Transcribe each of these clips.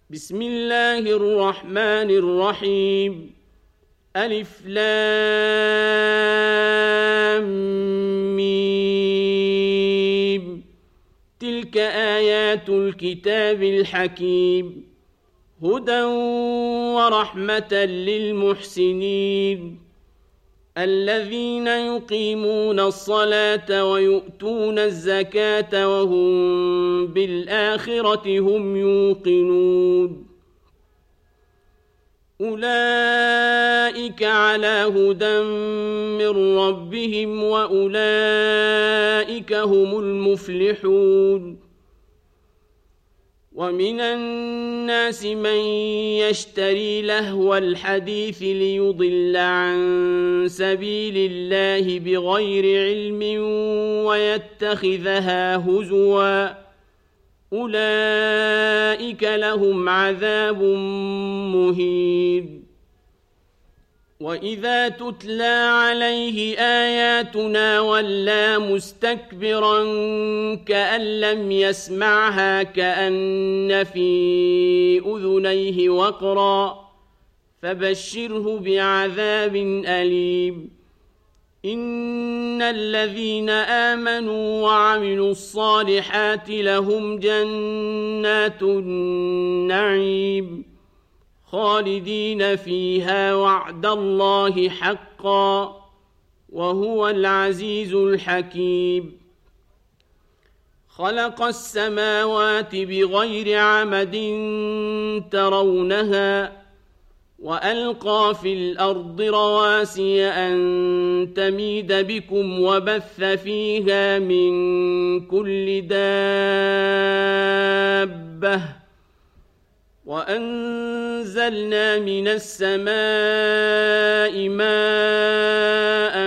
بسم الله الرحمن الرحيم ألف لام ميم تلك آيات الكتاب الحكيم هدى ورحمة للمحسنين الذين يقيمون الصلاة ويؤتون الزكاة وهم بالآخرة هم يوقنون أولئك على هدى من ربهم وأولئك هم المفلحون ومن الناس من يشتري لهو الحديث ليضل عن سبيل الله بغير علم ويتخذها هزوا أولئك لهم عذاب مهين وإذا تتلى عليه آياتنا ولى مستكبرا كأن لم يسمعها كأن في أذنيه وقرا فبشره بعذاب أليم إن الذين آمنوا وعملوا الصالحات لهم جنات النعيم خالدين فيها وعد الله حقا وهو العزيز الحكيم خلق السماوات بغير عمد ترونها وألقى في الأرض رواسي أن تميد بكم وبث فيها من كل دابة وأنزلنا من السماء ماء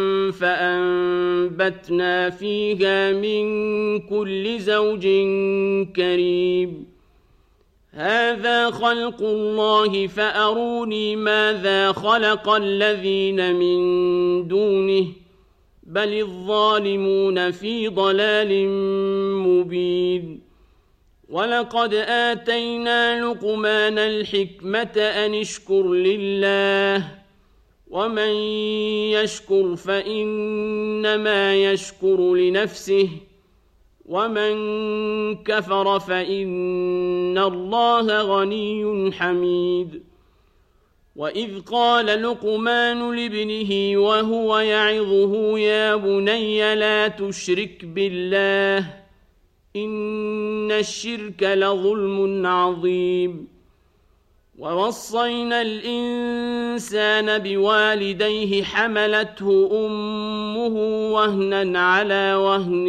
فأنبتنا فيها من كل زوج كريم هذا خلق الله فأروني ماذا خلق الذين من دونه بل الظالمون في ضلال مبين ولقد آتينا لقمان الحكمة أن اشكر لله ومن يشكر فإنما يشكر لنفسه ومن كفر فإن الله غني حميد وإذ قال لقمان لابنه وهو يعظه يا بني لا تشرك بالله إن الشرك لظلم عظيم ووصينا الإنسان بوالديه حملته أمه وهنا على وهن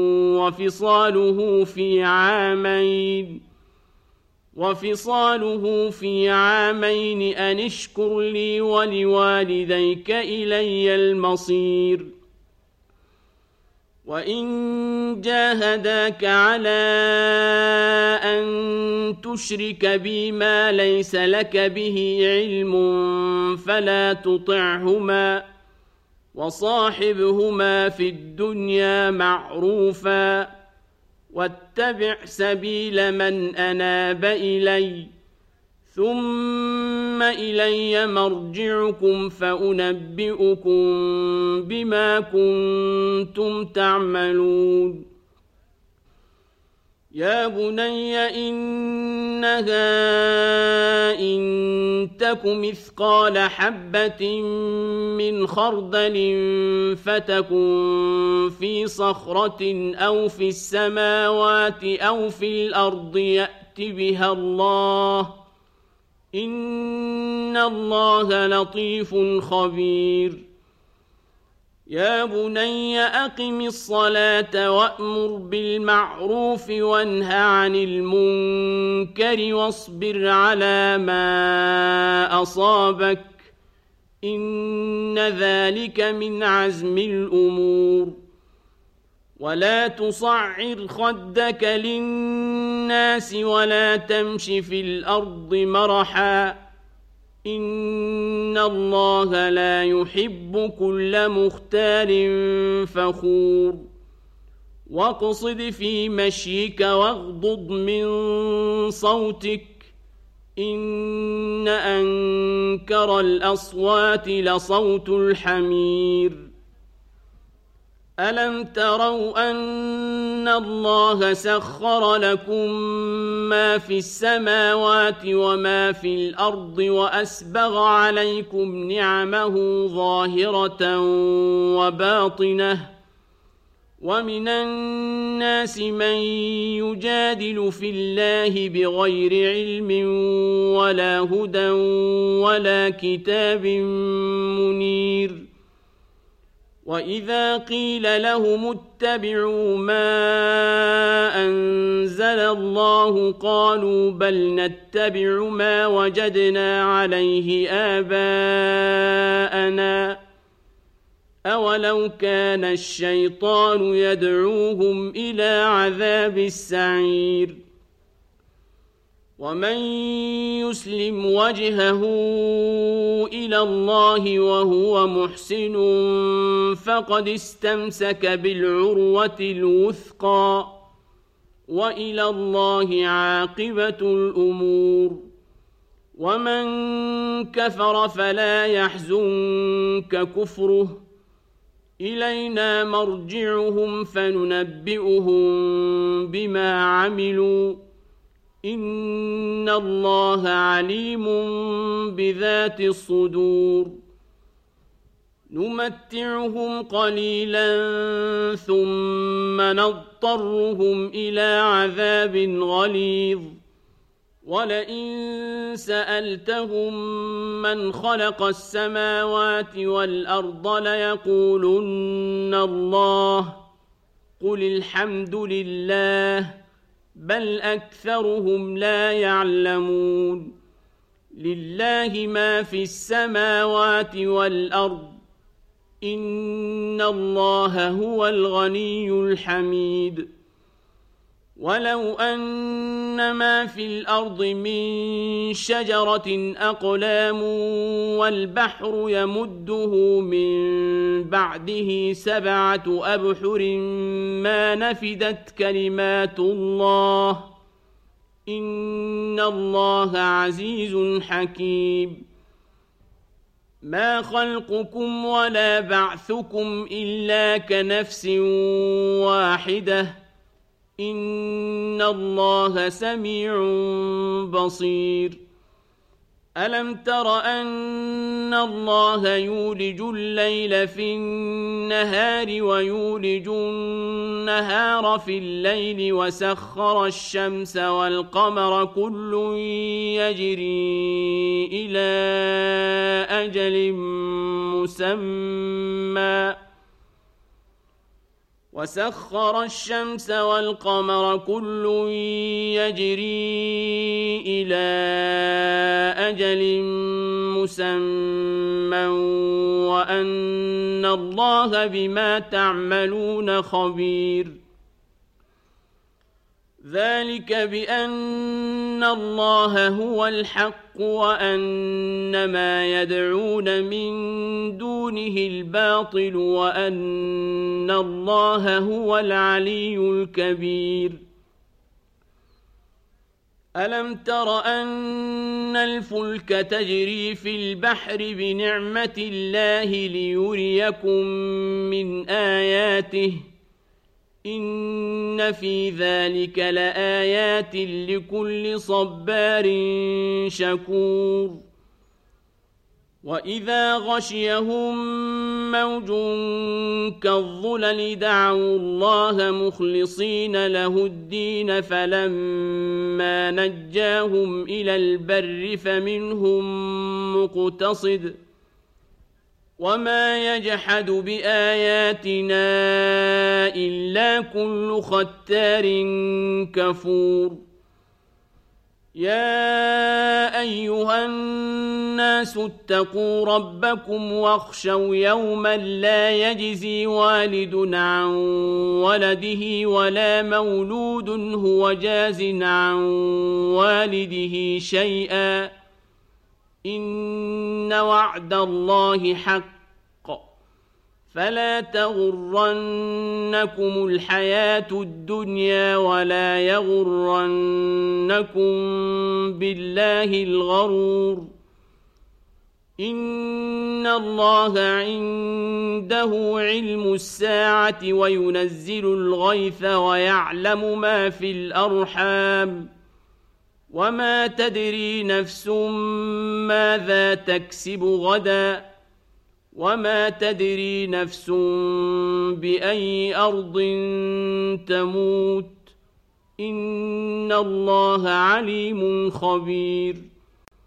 وفصاله في عامين أن اشكر لي ولوالديك إلي المصير وإن جاهداك على أن تشرك بي ما ليس لك به علم فلا تطعهما وصاحبهما في الدنيا معروفا واتبع سبيل من أناب إلي ثم إلي مرجعكم فأنبئكم بما كنتم تعملون يا بني إنها إن تك مثقال حبة من خردل فتكن في صخرة أو في السماوات أو في الأرض يأت بها الله إن الله لطيف خبير يا بني أقم الصلاة وأمر بالمعروف وانه عن المنكر واصبر على ما أصابك إن ذلك من عزم الأمور ولا تصعر خدك للناس ولا تمش في الأرض مرحا إن الله لا يحب كل مختال فخور واقصد في مشيك واغضض من صوتك إن أنكر الأصوات لصوت الحمير ألم تروا أن الله سخر لكم ما في السماوات وما في الأرض وأسبغ عليكم نعمه ظاهرة وباطنة ومن الناس من يجادل في الله بغير علم ولا هدى ولا كتاب منير وإذا قيل لهم اتبعوا ما أنزل الله قالوا بل نتبع ما وجدنا عليه آباءنا أولو كان الشيطان يدعوهم إلى عذاب السعير ومن يسلم وجهه إلى الله وهو محسن فقد استمسك بالعروة الوثقى وإلى الله عاقبة الأمور ومن كفر فلا يحزنك كفره إلينا مرجعهم فننبئهم بما عملوا إن الله عليم بذات الصدور نمتعهم قليلا ثم نضطرهم إلى عذاب غليظ ولئن سألتهم من خلق السماوات والأرض ليقولن الله قل الحمد لله بل أكثرهم لا يعلمون لله ما في السماوات والأرض إن الله هو الغني الحميد ولو أن ما في الأرض من شجرة أقلام والبحر يمده من بعده 7 أبحر ما نفدت كلمات الله إن الله عزيز حكيم ما خلقكم ولا بعثكم إلا كنفس واحدة إن الله سميع بصير ألم تر أن الله يولج الليل في النهار ويولج النهار في الليل وسخر الشمس والقمر كل يجري إلى أجل مسمى وسخر الشمس والقمر كل يجري إلى أجل مسمى وأن الله بما تعملون خبير ذلك بأن الله هو الحق وأن ما يدعون من دونه الباطل وأن الله هو العلي الكبير ألم تر أن الفلك تجري في البحر بنعمة الله ليريكم من آياته إن في ذلك لآيات لكل صبار شكور وإذا غشيهم موج كالظلل دعوا الله مخلصين له الدين فلما نجاهم إلى البر فمنهم مقتصد وما يجحد بآياتنا إلا كل ختار كفور يا أيها الناس اتقوا ربكم واخشوا يوما لا يجزي والد عن ولده ولا مولود هو جاز عن والده شيئا إن وعد الله حق فلا تغرنكم الحياة الدنيا ولا يغرنكم بالله الغرور إن الله عنده علم الساعة وينزل الغيث ويعلم ما في الأرحام وما تدري نفس ماذا تكسب غدا وما تدري نفس بأي أرض تموت إن الله عليم خبير